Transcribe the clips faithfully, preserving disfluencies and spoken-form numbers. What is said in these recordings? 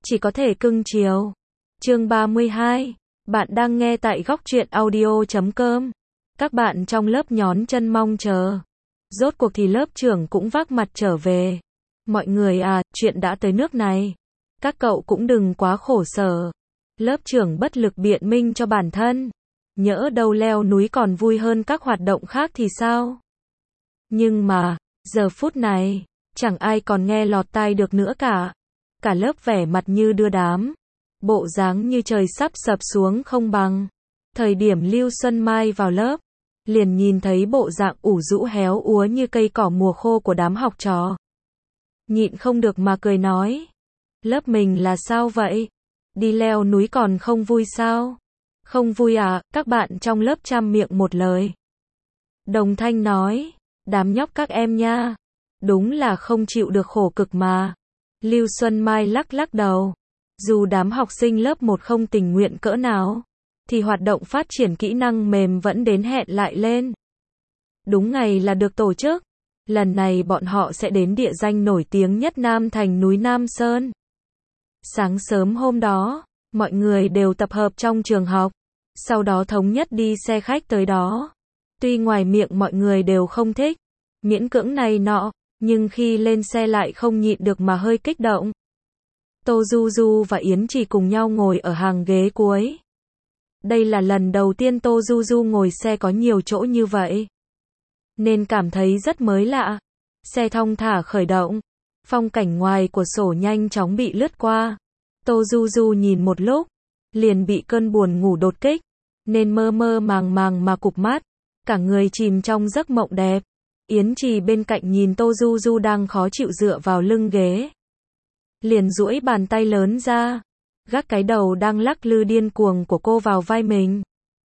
chỉ có thể cưng chiều. Chương ba mươi hai. Bạn đang nghe tại góc truyện audio chấm com. Các bạn trong lớp nhón chân mong chờ. Rốt cuộc thì lớp trưởng cũng vác mặt trở về. Mọi người à, chuyện đã tới nước này. Các cậu cũng đừng quá khổ sở. Lớp trưởng bất lực biện minh cho bản thân. Nhỡ đâu leo núi còn vui hơn các hoạt động khác thì sao? Nhưng mà, giờ phút này, chẳng ai còn nghe lọt tai được nữa cả. Cả lớp vẻ mặt như đưa đám. Bộ dáng như trời sắp sập xuống không bằng. Thời điểm Lưu Xuân Mai vào lớp, liền nhìn thấy bộ dạng ủ rũ héo úa như cây cỏ mùa khô của đám học trò. Nhịn không được mà cười nói. Lớp mình là sao vậy? Đi leo núi còn không vui sao? Không vui à? Các bạn trong lớp trăm miệng một lời. Đồng thanh nói. Đám nhóc các em nha. Đúng là không chịu được khổ cực mà. Lưu Xuân Mai lắc lắc đầu. Dù đám học sinh lớp một không tình nguyện cỡ nào, thì hoạt động phát triển kỹ năng mềm vẫn đến hẹn lại lên. Đúng ngày là được tổ chức. Lần này bọn họ sẽ đến địa danh nổi tiếng nhất Nam Thành núi Nam Sơn. Sáng sớm hôm đó, mọi người đều tập hợp trong trường học, sau đó thống nhất đi xe khách tới đó. Tuy ngoài miệng mọi người đều không thích, miễn cưỡng này nọ, nhưng khi lên xe lại không nhịn được mà hơi kích động. Tô Du Du và Yến Trì cùng nhau ngồi ở hàng ghế cuối. Đây là lần đầu tiên Tô Du Du ngồi xe có nhiều chỗ như vậy, nên cảm thấy rất mới lạ. Xe thong thả khởi động, phong cảnh ngoài của sổ nhanh chóng bị lướt qua. Tô Du Du nhìn một lúc, liền bị cơn buồn ngủ đột kích, nên mơ mơ màng màng mà cụp mắt, cả người chìm trong giấc mộng đẹp. Yến Trì bên cạnh nhìn Tô Du Du đang khó chịu dựa vào lưng ghế, liền duỗi bàn tay lớn ra, gác cái đầu đang lắc lư điên cuồng của cô vào vai mình.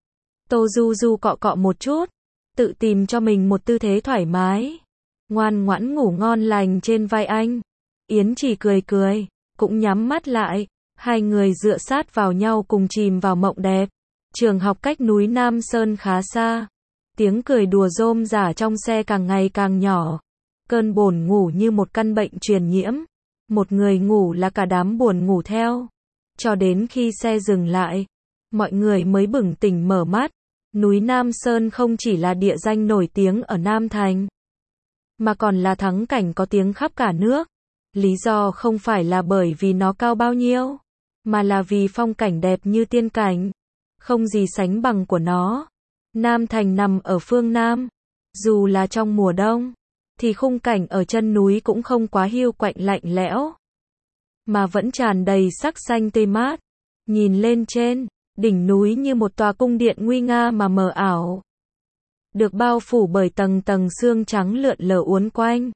Tô Du Du cọ cọ một chút, tự tìm cho mình một tư thế thoải mái, ngoan ngoãn ngủ ngon lành trên vai anh. Yến Trì cười cười, cũng nhắm mắt lại, hai người dựa sát vào nhau cùng chìm vào mộng đẹp. Trường học cách núi Nam Sơn khá xa, tiếng cười đùa rôm rả trong xe càng ngày càng nhỏ. Cơn buồn ngủ như một căn bệnh truyền nhiễm, một người ngủ là cả đám buồn ngủ theo. Cho đến khi xe dừng lại, mọi người mới bừng tỉnh mở mắt. Núi Nam Sơn không chỉ là địa danh nổi tiếng ở Nam Thành, mà còn là thắng cảnh có tiếng khắp cả nước. Lý do không phải là bởi vì nó cao bao nhiêu, mà là vì phong cảnh đẹp như tiên cảnh, không gì sánh bằng của nó. Nam Thành nằm ở phương Nam, dù là trong mùa đông, thì khung cảnh ở chân núi cũng không quá hiu quạnh lạnh lẽo, mà vẫn tràn đầy sắc xanh tươi mát. Nhìn lên trên, đỉnh núi như một tòa cung điện nguy nga mà mờ ảo, được bao phủ bởi tầng tầng sương trắng lượn lờ uốn quanh,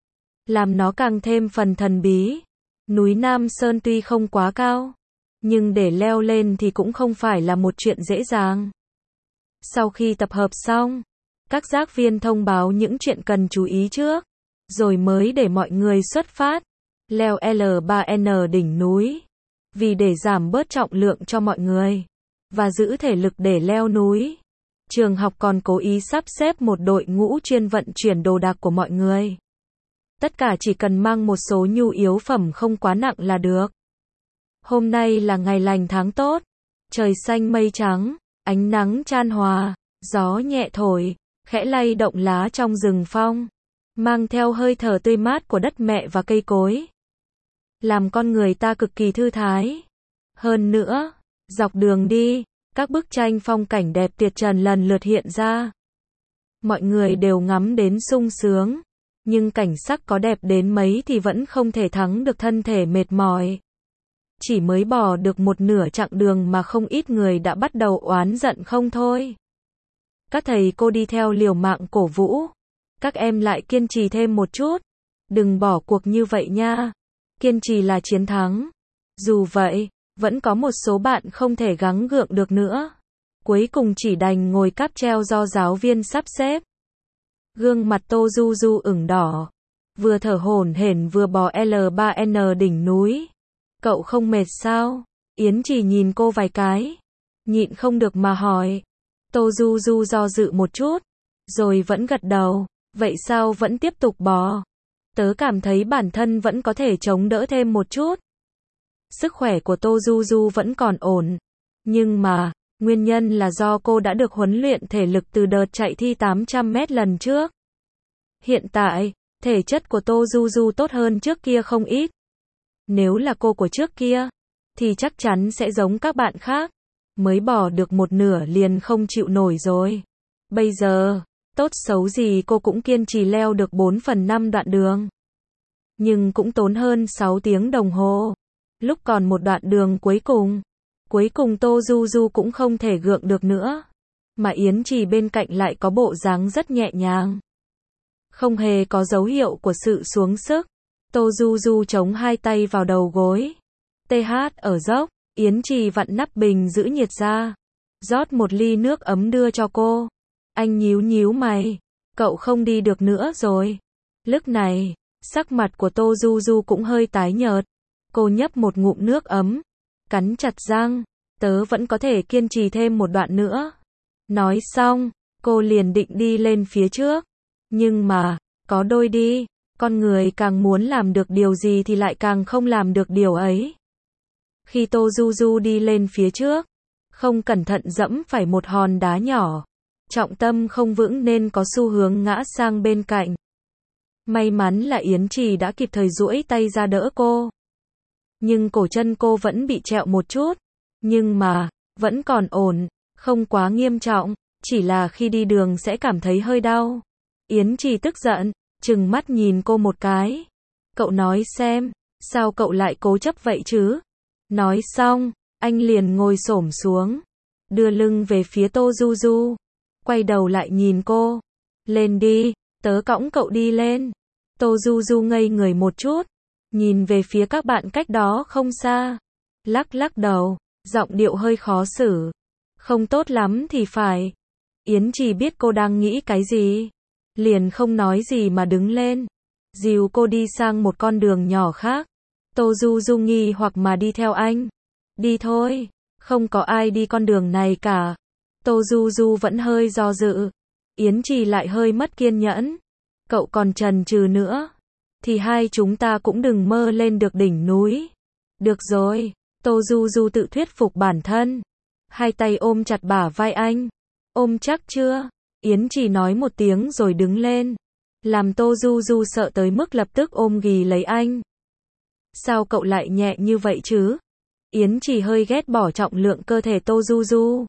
làm nó càng thêm phần thần bí. Núi Nam Sơn tuy không quá cao, nhưng để leo lên thì cũng không phải là một chuyện dễ dàng. Sau khi tập hợp xong, các giác viên thông báo những chuyện cần chú ý trước, rồi mới để mọi người xuất phát, leo L ba N đỉnh núi. Vì để giảm bớt trọng lượng cho mọi người, và giữ thể lực để leo núi, trường học còn cố ý sắp xếp một đội ngũ chuyên vận chuyển đồ đạc của mọi người. Tất cả chỉ cần mang một số nhu yếu phẩm không quá nặng là được. Hôm nay là ngày lành tháng tốt, trời xanh mây trắng, ánh nắng chan hòa, gió nhẹ thổi, khẽ lay động lá trong rừng phong, mang theo hơi thở tươi mát của đất mẹ và cây cối, làm con người ta cực kỳ thư thái. Hơn nữa, dọc đường đi, các bức tranh phong cảnh đẹp tuyệt trần lần lượt hiện ra. Mọi người đều ngắm đến sung sướng, nhưng cảnh sắc có đẹp đến mấy thì vẫn không thể thắng được thân thể mệt mỏi. Chỉ mới bỏ được một nửa chặng đường mà không ít người đã bắt đầu oán giận không thôi. Các thầy cô đi theo liều mạng cổ vũ. Các em lại kiên trì thêm một chút. Đừng bỏ cuộc như vậy nha. Kiên trì là chiến thắng. Dù vậy, vẫn có một số bạn không thể gắng gượng được nữa. Cuối cùng chỉ đành ngồi cáp treo do giáo viên sắp xếp. Gương mặt Tô Du Du ửng đỏ, vừa thở hổn hển vừa bò L ba N đỉnh núi. Cậu không mệt sao? Yến Trì nhìn cô vài cái, nhịn không được mà hỏi. Tô Du Du do dự một chút, rồi vẫn gật đầu. Vậy sao vẫn tiếp tục bò? Tớ cảm thấy bản thân vẫn có thể chống đỡ thêm một chút. sức khỏe của Tô Du Du vẫn còn ổn. Nhưng mà, nguyên nhân là do cô đã được huấn luyện thể lực từ đợt chạy thi tám trăm mét lần trước. Hiện tại, thể chất của Tô Du Du tốt hơn trước kia không ít. Nếu là cô của trước kia, thì chắc chắn sẽ giống các bạn khác. Mới bỏ được một nửa liền không chịu nổi rồi. Bây giờ, tốt xấu gì cô cũng kiên trì leo được bốn phần năm đoạn đường. Nhưng cũng tốn hơn sáu tiếng đồng hồ. Lúc còn một đoạn đường cuối cùng, cuối cùng Tô Du Du cũng không thể gượng được nữa. Mà Yến Trì bên cạnh lại có bộ dáng rất nhẹ nhàng. Không hề có dấu hiệu của sự xuống sức. Tô Du Du chống hai tay vào đầu gối. tê hát ở dốc, Yến Trì vặn nắp bình giữ nhiệt ra. Rót một ly nước ấm đưa cho cô. Anh nhíu nhíu mày. Cậu không đi được nữa rồi. Lúc này, sắc mặt của Tô Du Du cũng hơi tái nhợt. Cô nhấp một ngụm nước ấm. Cắn chặt răng. Tớ vẫn có thể kiên trì thêm một đoạn nữa. Nói xong, cô liền định đi lên phía trước. Nhưng mà, có đôi đi, con người càng muốn làm được điều gì thì lại càng không làm được điều ấy. Khi Tô Du Du đi lên phía trước, không cẩn thận dẫm phải một hòn đá nhỏ. Trọng tâm không vững nên có xu hướng ngã sang bên cạnh. May mắn là Yến Trì đã kịp thời duỗi tay ra đỡ cô. Nhưng cổ chân cô vẫn bị trẹo một chút. Nhưng mà, vẫn còn ổn, không quá nghiêm trọng, chỉ là khi đi đường sẽ cảm thấy hơi đau. Yến Trì tức giận, trừng mắt nhìn cô một cái. Cậu nói xem, sao cậu lại cố chấp vậy chứ? Nói xong, anh liền ngồi xổm xuống, đưa lưng về phía Tô Du Du, quay đầu lại nhìn cô. Lên đi, tớ cõng cậu đi lên. Tô Du Du ngây người một chút, nhìn về phía các bạn cách đó không xa. Lắc lắc đầu, giọng điệu hơi khó xử. Không tốt lắm thì phải. Yến Trì biết cô đang nghĩ cái gì. Liền không nói gì mà đứng lên. Dìu cô đi sang một con đường nhỏ khác. Tô Du Du nghi hoặc mà đi theo anh. Đi thôi, không có ai đi con đường này cả. Tô Du Du vẫn hơi do dự. Yến Trì lại hơi mất kiên nhẫn. Cậu còn chần chừ nữa, thì hai chúng ta cũng đừng mơ lên được đỉnh núi. Được rồi, Tô Du Du tự thuyết phục bản thân. Hai tay ôm chặt bả vai anh. Ôm chắc chưa? Yến Trì nói một tiếng rồi đứng lên. Làm Tô Du Du sợ tới mức lập tức ôm ghì lấy anh. Sao cậu lại nhẹ như vậy chứ? Yến Trì hơi ghét bỏ trọng lượng cơ thể Tô Du Du.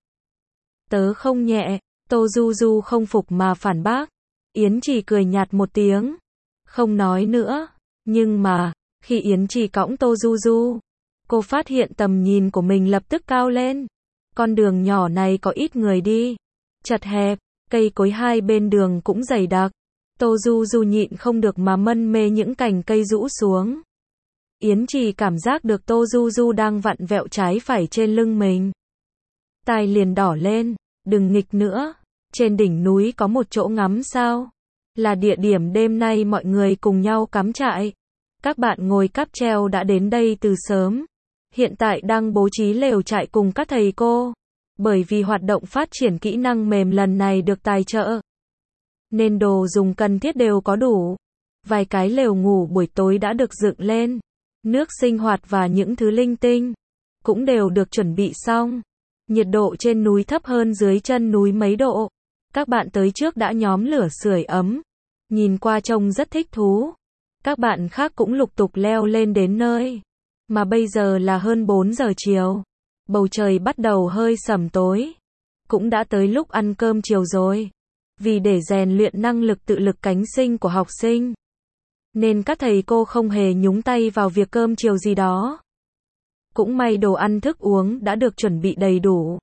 Tớ không nhẹ. Tô Du Du không phục mà phản bác. Yến Trì cười nhạt một tiếng. Không nói nữa. Nhưng mà, khi Yến Trì cõng Tô Du Du, cô phát hiện tầm nhìn của mình lập tức cao lên. Con đường nhỏ này có ít người đi. Chật hẹp, cây cối hai bên đường cũng dày đặc. Tô Du Du nhịn không được mà mân mê những cành cây rũ xuống. Yến Trì cảm giác được Tô Du Du đang vặn vẹo trái phải trên lưng mình. Tai liền đỏ lên. Đừng nghịch nữa. Trên đỉnh núi có một chỗ ngắm sao? Là địa điểm đêm nay mọi người cùng nhau cắm trại. Các bạn ngồi cáp treo đã đến đây từ sớm. Hiện tại đang bố trí lều trại cùng các thầy cô. Bởi vì hoạt động phát triển kỹ năng mềm lần này được tài trợ, nên đồ dùng cần thiết đều có đủ. Vài cái lều ngủ buổi tối đã được dựng lên. Nước sinh hoạt và những thứ linh tinh cũng đều được chuẩn bị xong. Nhiệt độ trên núi thấp hơn dưới chân núi mấy độ. Các bạn tới trước đã nhóm lửa sưởi ấm. Nhìn qua trông rất thích thú. Các bạn khác cũng lục tục leo lên đến nơi. Mà bây giờ là hơn bốn giờ chiều. Bầu trời bắt đầu hơi sẩm tối. Cũng đã tới lúc ăn cơm chiều rồi. Vì để rèn luyện năng lực tự lực cánh sinh của học sinh, nên các thầy cô không hề nhúng tay vào việc cơm chiều gì đó. Cũng may đồ ăn thức uống đã được chuẩn bị đầy đủ.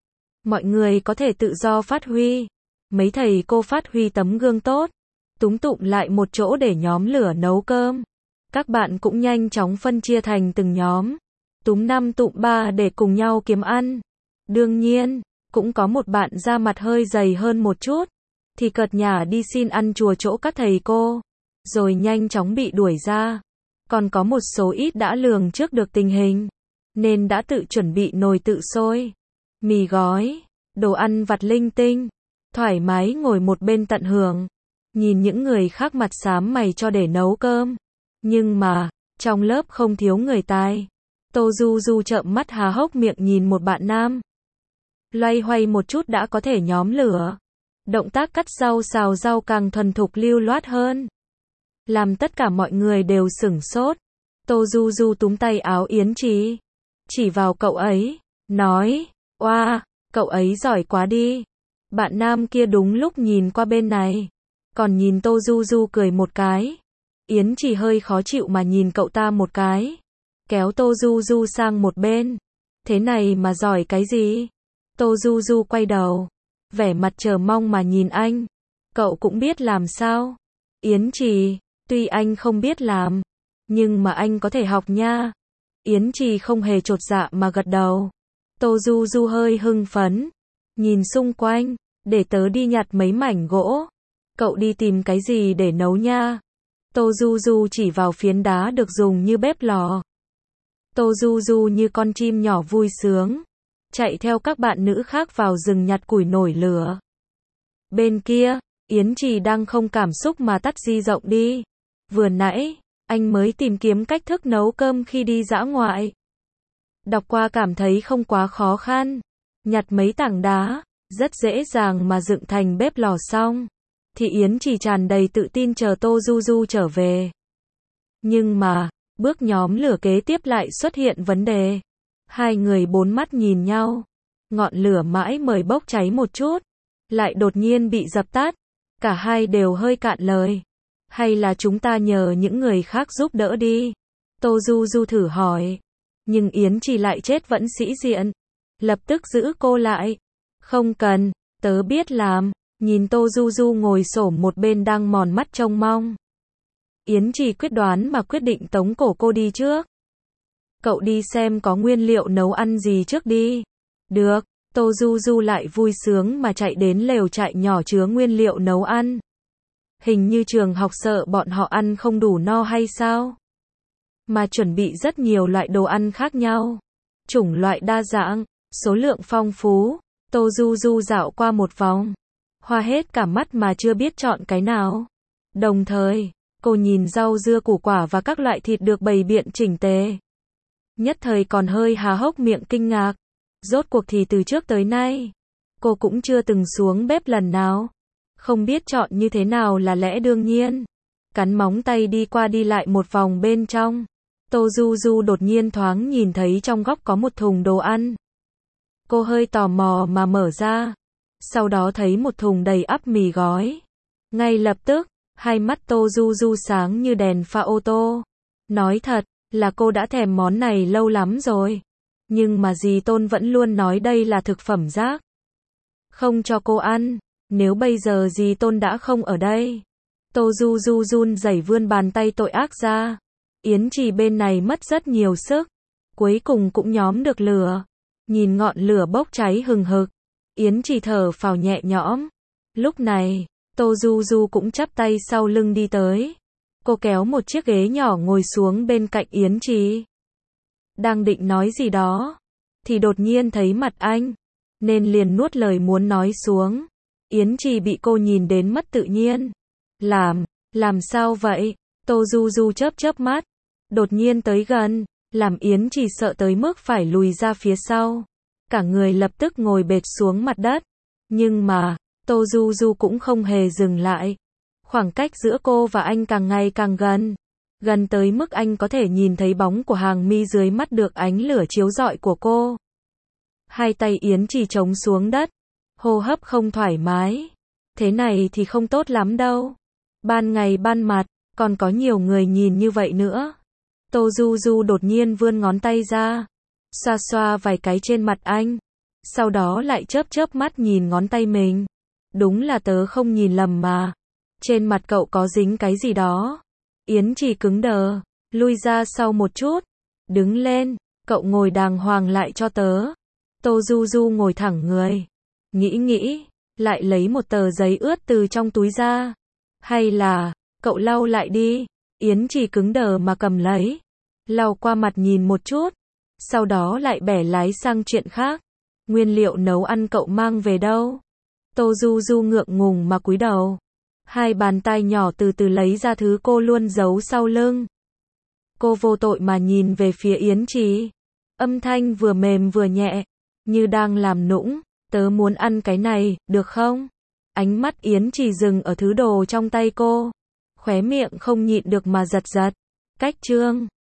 Mọi người có thể tự do phát huy. Mấy thầy cô phát huy tấm gương tốt. Túm tụm lại một chỗ để nhóm lửa nấu cơm. Các bạn cũng nhanh chóng phân chia thành từng nhóm. Túm năm tụm ba để cùng nhau kiếm ăn. Đương nhiên, cũng có một bạn da mặt hơi dày hơn một chút, thì cợt nhả đi xin ăn chùa chỗ các thầy cô, rồi nhanh chóng bị đuổi ra. Còn có một số ít đã lường trước được tình hình, nên đã tự chuẩn bị nồi tự sôi, mì gói, đồ ăn vặt linh tinh, thoải mái ngồi một bên tận hưởng, nhìn những người khác mặt xám mày cho để nấu cơm. Nhưng mà, trong lớp không thiếu người tài. Tô Du Du trợn mắt há hốc miệng nhìn một bạn nam. Loay hoay một chút đã có thể nhóm lửa. Động tác cắt rau xào rau càng thuần thục lưu loát hơn. Làm tất cả mọi người đều sửng sốt. Tô Du Du túm tay áo Yến Trì. Chỉ vào cậu ấy. Nói. Oa, cậu ấy giỏi quá đi. Bạn nam kia đúng lúc nhìn qua bên này. Còn nhìn Tô Du Du cười một cái. Yến Trì hơi khó chịu mà nhìn cậu ta một cái. Kéo Tô Du Du sang một bên. Thế này mà giỏi cái gì? Tô Du Du quay đầu. Vẻ mặt chờ mong mà nhìn anh. Cậu cũng biết làm sao? Yến Trì, tuy anh không biết làm. Nhưng mà anh có thể học nha. Yến Trì không hề chột dạ mà gật đầu. Tô Du Du hơi hưng phấn. Nhìn xung quanh. Để tớ đi nhặt mấy mảnh gỗ. Cậu đi tìm cái gì để nấu nha? Tô Du Du chỉ vào phiến đá được dùng như bếp lò. Tô Du Du như con chim nhỏ vui sướng. Chạy theo các bạn nữ khác vào rừng nhặt củi nổi lửa. Bên kia, Yến Trì đang không cảm xúc mà tắt di rộng đi. Vừa nãy, anh mới tìm kiếm cách thức nấu cơm khi đi dã ngoại. Đọc qua cảm thấy không quá khó khăn. Nhặt mấy tảng đá, rất dễ dàng mà dựng thành bếp lò xong. Thì Yến Trì tràn đầy tự tin chờ Tô Du Du trở về. Nhưng mà, bước nhóm lửa kế tiếp lại xuất hiện vấn đề. Hai người bốn mắt nhìn nhau. Ngọn lửa mãi mời bốc cháy một chút. Lại đột nhiên bị dập tắt. Cả hai đều hơi cạn lời. Hay là chúng ta nhờ những người khác giúp đỡ đi? Tô Du Du thử hỏi. Nhưng Yến Trì lại chết vẫn sĩ diện. Lập tức giữ cô lại. Không cần, tớ biết làm. Nhìn Tô Du Du ngồi xổm một bên đang mòn mắt trông mong. Yến Trì quyết đoán mà quyết định tống cổ cô đi trước. Cậu đi xem có nguyên liệu nấu ăn gì trước đi. Được, Tô Du Du lại vui sướng mà chạy đến lều trại nhỏ chứa nguyên liệu nấu ăn. Hình như trường học sợ bọn họ ăn không đủ no hay sao? Mà chuẩn bị rất nhiều loại đồ ăn khác nhau. Chủng loại đa dạng, số lượng phong phú. Tô Du Du dạo qua một vòng. Hoa hết cả mắt mà chưa biết chọn cái nào. Đồng thời, cô nhìn rau dưa củ quả và các loại thịt được bày biện chỉnh tề. Nhất thời còn hơi há hốc miệng kinh ngạc. Rốt cuộc thì từ trước tới nay, cô cũng chưa từng xuống bếp lần nào. Không biết chọn như thế nào là lẽ đương nhiên. Cắn móng tay đi qua đi lại một vòng bên trong. Tô Du Du đột nhiên thoáng nhìn thấy trong góc có một thùng đồ ăn. Cô hơi tò mò mà mở ra. Sau đó thấy một thùng đầy ắp mì gói. Ngay lập tức, hai mắt Tô Du Du sáng như đèn pha ô tô. Nói thật, là cô đã thèm món này lâu lắm rồi. Nhưng mà dì Tôn vẫn luôn nói đây là thực phẩm rác. Không cho cô ăn, nếu bây giờ dì Tôn đã không ở đây. Tô Du Du run rẩy vươn bàn tay tội ác ra. Yến Trì bên này mất rất nhiều sức. Cuối cùng cũng nhóm được lửa. Nhìn ngọn lửa bốc cháy hừng hực. Yến Trì thở phào nhẹ nhõm. Lúc này, Tô Du Du cũng chắp tay sau lưng đi tới. Cô kéo một chiếc ghế nhỏ ngồi xuống bên cạnh Yến Trì. Đang định nói gì đó, thì đột nhiên thấy mặt anh, nên liền nuốt lời muốn nói xuống. Yến Trì bị cô nhìn đến mất tự nhiên. Làm, làm sao vậy? Tô Du Du chớp chớp mắt, đột nhiên tới gần, làm Yến Trì sợ tới mức phải lùi ra phía sau. Cả người lập tức ngồi bệt xuống mặt đất. Nhưng mà, Tô Du Du cũng không hề dừng lại. Khoảng cách giữa cô và anh càng ngày càng gần. Gần tới mức anh có thể nhìn thấy bóng của hàng mi dưới mắt được ánh lửa chiếu rọi của cô. Hai tay Yến Trì chống xuống đất. Hô hấp không thoải mái. Thế này thì không tốt lắm đâu. Ban ngày ban mặt, còn có nhiều người nhìn như vậy nữa. Tô Du Du đột nhiên vươn ngón tay ra. Xoa xoa vài cái trên mặt anh. Sau đó lại chớp chớp mắt nhìn ngón tay mình. Đúng là tớ không nhìn lầm mà. Trên mặt cậu có dính cái gì đó. Yến Trì cứng đờ, lui ra sau một chút. Đứng lên, cậu ngồi đàng hoàng lại cho tớ. Tô Du Du ngồi thẳng người. Nghĩ nghĩ, lại lấy một tờ giấy ướt từ trong túi ra. Hay là, cậu lau lại đi. Yến Trì cứng đờ mà cầm lấy. Lau qua mặt nhìn một chút. Sau đó lại bẻ lái sang chuyện khác. Nguyên liệu nấu ăn cậu mang về đâu? Tô Du Du ngượng ngùng mà cúi đầu. Hai bàn tay nhỏ từ từ lấy ra thứ cô luôn giấu sau lưng. Cô vô tội mà nhìn về phía Yến Trì. Âm thanh vừa mềm vừa nhẹ, như đang làm nũng, tớ muốn ăn cái này, được không? Ánh mắt Yến Trì dừng ở thứ đồ trong tay cô, khóe miệng không nhịn được mà giật giật. Cách Trương